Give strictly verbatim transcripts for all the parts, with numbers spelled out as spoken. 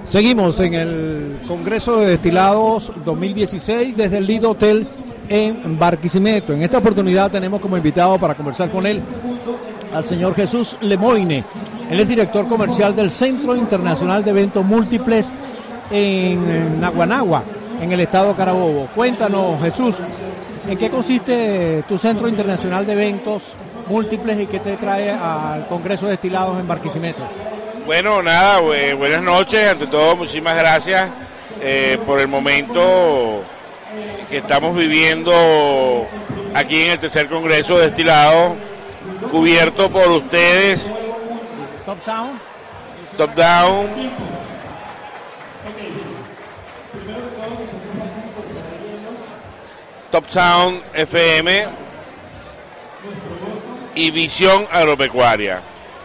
Seguimos en el Congreso de Destilados dos mil dieciséis desde el Lido Hotel en Barquisimeto. En esta oportunidad tenemos como invitado para conversar con él al señor Jesús Lemoine. Él es director comercial del Centro Internacional de Eventos Múltiples en Naguanagua, en el estado Carabobo. Cuéntanos, Jesús, ¿en qué consiste tu Centro Internacional de Eventos Múltiples y qué te trae al Congreso de Destilados en Barquisimeto? Bueno, nada, bu- buenas noches. Ante todo, muchísimas gracias eh, por el momento que estamos viviendo aquí en el tercer Congreso de Destilados, cubierto por ustedes. Top Sound. Top Down. Top Sound F M y Visión Agropecuaria.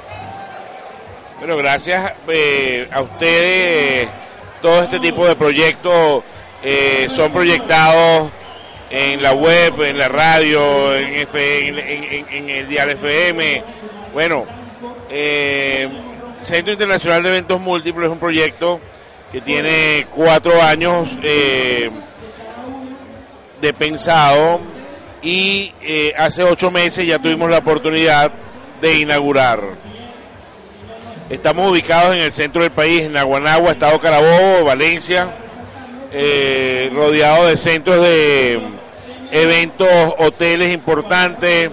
Pero gracias eh, a ustedes, todo este tipo de proyectos eh, son proyectados en la web, en la radio, en, F, en, en, en el dial F M. Bueno, eh, Centro Internacional de Eventos Múltiples es un proyecto que tiene cuatro años eh, de pensado y eh, hace ocho meses ya tuvimos la oportunidad de inaugurar. Estamos ubicados en el centro del país, en Naguanagua, estado Carabobo, Valencia, eh, rodeado de centros de eventos, hoteles importantes,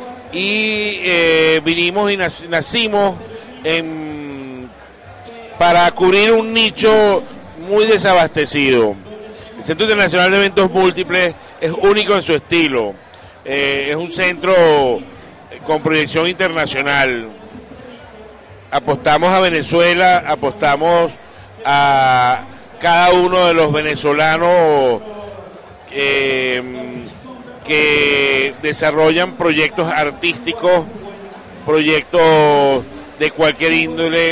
y eh, vinimos y nac- nacimos en, para cubrir un nicho muy desabastecido. El Centro Internacional de Eventos Múltiples es único en su estilo, eh, es un centro con proyección internacional. Apostamos a Venezuela, apostamos a cada uno de los venezolanos eh, que desarrollan proyectos artísticos, proyectos de cualquier índole.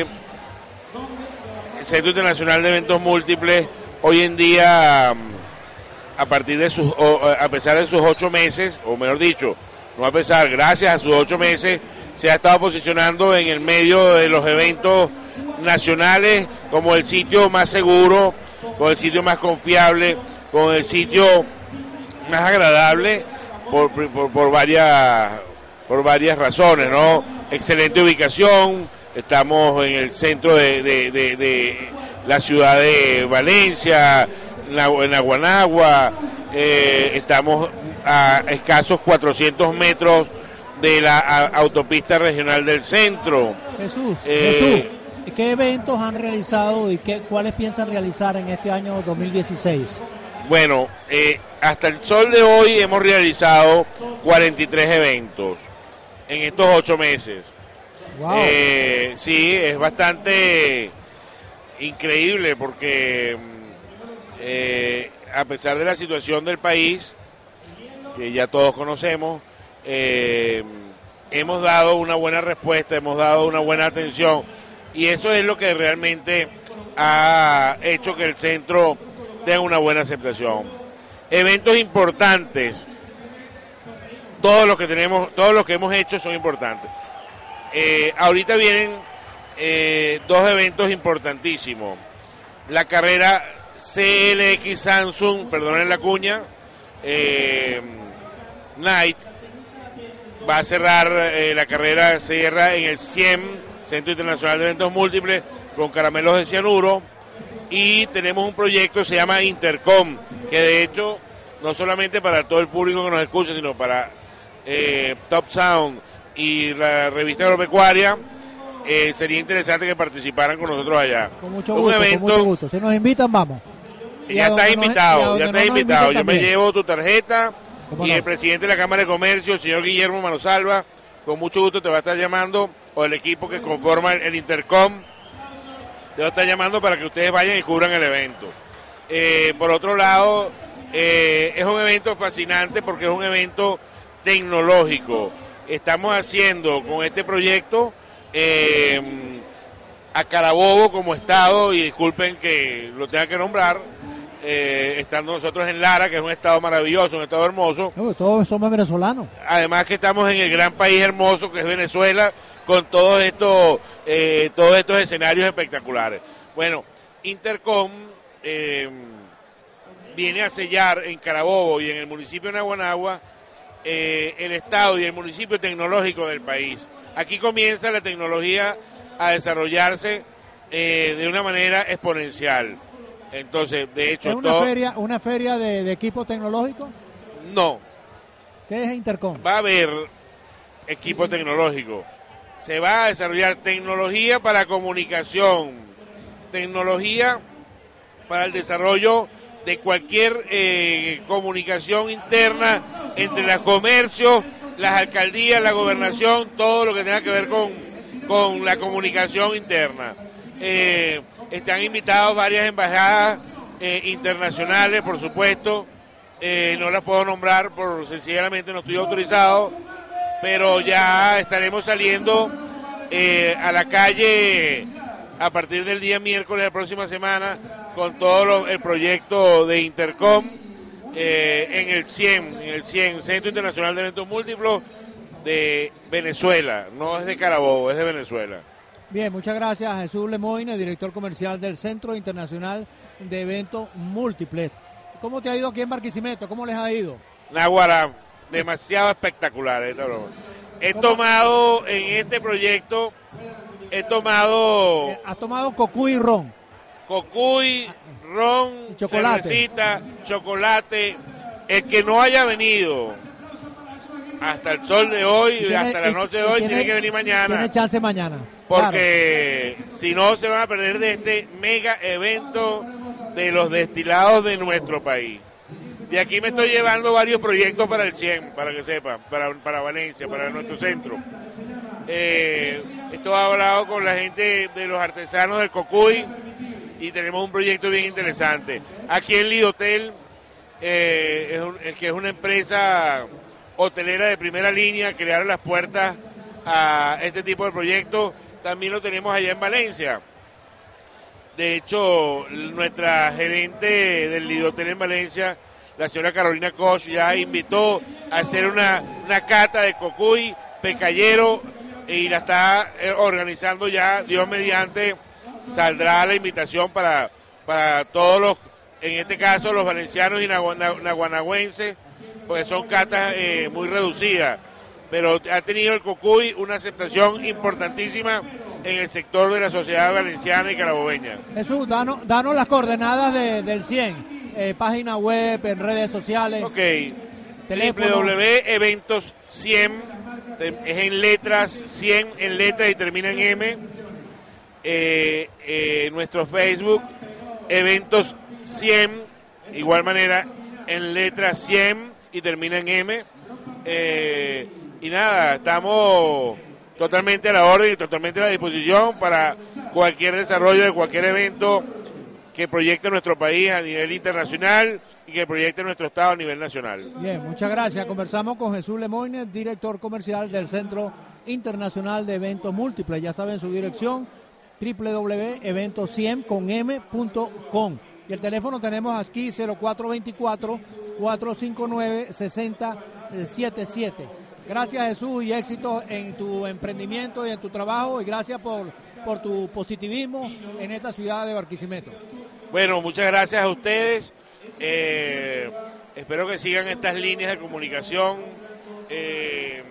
El Centro Internacional de Eventos Múltiples hoy en día, a partir de sus, a pesar de sus ocho meses, o mejor dicho, no a pesar, gracias a sus ocho meses, se ha estado posicionando en el medio de los eventos nacionales como el sitio más seguro, como el sitio más confiable, como el sitio más agradable por, por, por varias por varias razones, ¿no? Excelente ubicación, estamos en el centro de, de, de, de la ciudad de Valencia, en Naguanagua, eh, estamos a escasos cuatrocientos metros de la a, autopista regional del centro. Jesús, Eh, Jesús, ¿qué eventos han realizado y qué, cuáles piensan realizar en este año dos mil dieciséis? Bueno, eh, hasta el sol de hoy hemos realizado cuarenta y tres eventos en estos ocho meses. Wow. Eh, sí, es bastante increíble porque eh, a pesar de la situación del país, que ya todos conocemos, eh, hemos dado una buena respuesta, hemos dado una buena atención, y eso es lo que realmente ha hecho que el centro tenga una buena aceptación. Eventos importantes, todos los que tenemos, todos los que hemos hecho son importantes. Eh, ahorita vienen eh, dos eventos importantísimos. La carrera C L X Samsung, perdonen la cuña, eh, Night, va a cerrar eh, la carrera, cierra en el C I E M, Centro Internacional de Eventos Múltiples, con caramelos de cianuro. Y tenemos un proyecto que se llama Intercom, que de hecho no solamente para todo el público que nos escucha, sino para eh, Top Sound y la revista agropecuaria, eh, sería interesante que participaran con nosotros allá. Con mucho Un gusto, evento, con mucho gusto. Si nos invitan, vamos. Y ya a estás donde nos- y a invitado, donde ya no estás nos invitado. inviten Yo me también. llevo tu tarjeta ¿Cómo y no? el presidente de la Cámara de Comercio, el señor Guillermo Manosalva, con mucho gusto te va a estar llamando, o el equipo que conforma el, el Intercom, te va a estar llamando para que ustedes vayan y cubran el evento. Eh, por otro lado, eh, es un evento fascinante porque es un evento tecnológico. Estamos haciendo con este proyecto eh, a Carabobo como estado, y disculpen que lo tenga que nombrar, eh, estando nosotros en Lara, que es un estado maravilloso, un estado hermoso. No, todos somos venezolanos. Además que estamos en el gran país hermoso que es Venezuela, con todos estos, eh, todos estos escenarios espectaculares. Bueno, Intercom eh, viene a sellar en Carabobo y en el municipio de Naguanagua eh, el estado y el municipio tecnológico del país. Aquí comienza la tecnología a desarrollarse eh, de una manera exponencial. Entonces, de hecho, ¿es una todo... feria, una feria de, de equipos tecnológicos? No. ¿Qué es Intercom? Va a haber equipo tecnológico. Se va a desarrollar tecnología para comunicación, tecnología para el desarrollo de cualquier eh, comunicación interna entre los comercios, las alcaldías, la gobernación, todo lo que tenga que ver con, con la comunicación interna. Eh, están invitados varias embajadas eh, internacionales, por supuesto. Eh, no las puedo nombrar, por sencillamente no estoy autorizado, pero ya estaremos saliendo eh, a la calle a partir del día miércoles de la próxima semana con todo lo, el proyecto de Intercom eh, en el CIEM, en el CIEM, Centro Internacional de Eventos Múltiples de Venezuela, no es de Carabobo, es de Venezuela. Bien, muchas gracias a Jesús Lemoyne, director comercial del Centro Internacional de Eventos Múltiples. ¿Cómo te ha ido aquí en Barquisimeto? ¿Cómo les ha ido? Naguará, demasiado espectacular esta broma. He ¿Cómo? tomado en este proyecto, he tomado... Eh, ¿Has tomado cocuy y ron? Cocuy, ron, chocolate. cervecita, chocolate. El que no haya venido hasta el sol de hoy, tiene, hasta la noche de hoy, tiene, tiene que venir mañana. Tiene chance mañana. Porque claro, si no se van a perder de este mega evento de los destilados de nuestro país. De aquí me estoy llevando varios proyectos para el CIEM, para que sepan, para, para Valencia, para nuestro centro. Eh, esto ha hablado con la gente de los artesanos del Cocuy y tenemos un proyecto bien interesante. Aquí en Lidotel, eh, es, un, es que es una empresa hotelera de primera línea, crearon las puertas a este tipo de proyectos. También lo tenemos allá en Valencia. De hecho, nuestra gerente del Lidotel en Valencia, la señora Carolina Koch, ya invitó a hacer una, una cata de cocuy pecayero y la está organizando ya, Dios mediante, saldrá la invitación para, para todos los, en este caso los valencianos y naguanagüenses, porque son catas eh, muy reducidas, pero ha tenido el cocuy una aceptación importantísima en el sector de la sociedad valenciana y carabobeña. Jesús, danos, danos las coordenadas de, del CIEM, eh, página web, en redes sociales. Ok, w w w punto eventos cien, es en letras, cien en letras y termina en M. Eh, eh, nuestro Facebook, Eventos cien, igual manera en letras cien y termina en M. Eh, y nada, estamos totalmente a la orden y totalmente a la disposición para cualquier desarrollo de cualquier evento que proyecte nuestro país a nivel internacional y que proyecte nuestro estado a nivel nacional. Bien, muchas gracias. Conversamos con Jesús Lemoyne, director comercial del Centro Internacional de Eventos Múltiples. Ya saben su dirección, w w w punto eventos cien con m punto com. Y el teléfono tenemos aquí cero cuatro dos cuatro, cuatro cinco nueve, seis cero siete siete. Gracias, Jesús, y éxito en tu emprendimiento y en tu trabajo, y gracias por, por tu positivismo en esta ciudad de Barquisimeto. Bueno, muchas gracias a ustedes. Eh, espero que sigan estas líneas de comunicación. Eh,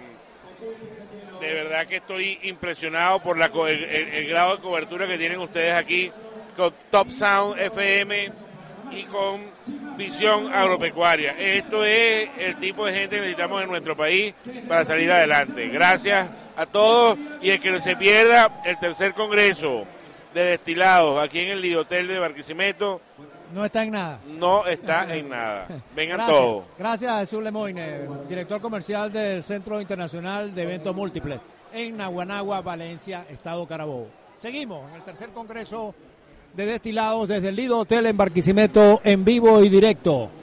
de verdad que estoy impresionado por la, el, el, el grado de cobertura que tienen ustedes aquí con Top Sound F M y con Visión Agropecuaria. Esto es el tipo de gente que necesitamos en nuestro país para salir adelante. Gracias a todos, y el que no se pierda el tercer congreso de destilados aquí en el Lidotel de Barquisimeto. No está en nada. No está en nada. Vengan Gracias. todos. Gracias a Jesús Lemoyne, director comercial del Centro Internacional de Eventos Múltiples en Naguanagua, Valencia, Estado Carabobo. Seguimos en el tercer congreso de destilados desde el Lido Hotel en Barquisimeto, en vivo y directo.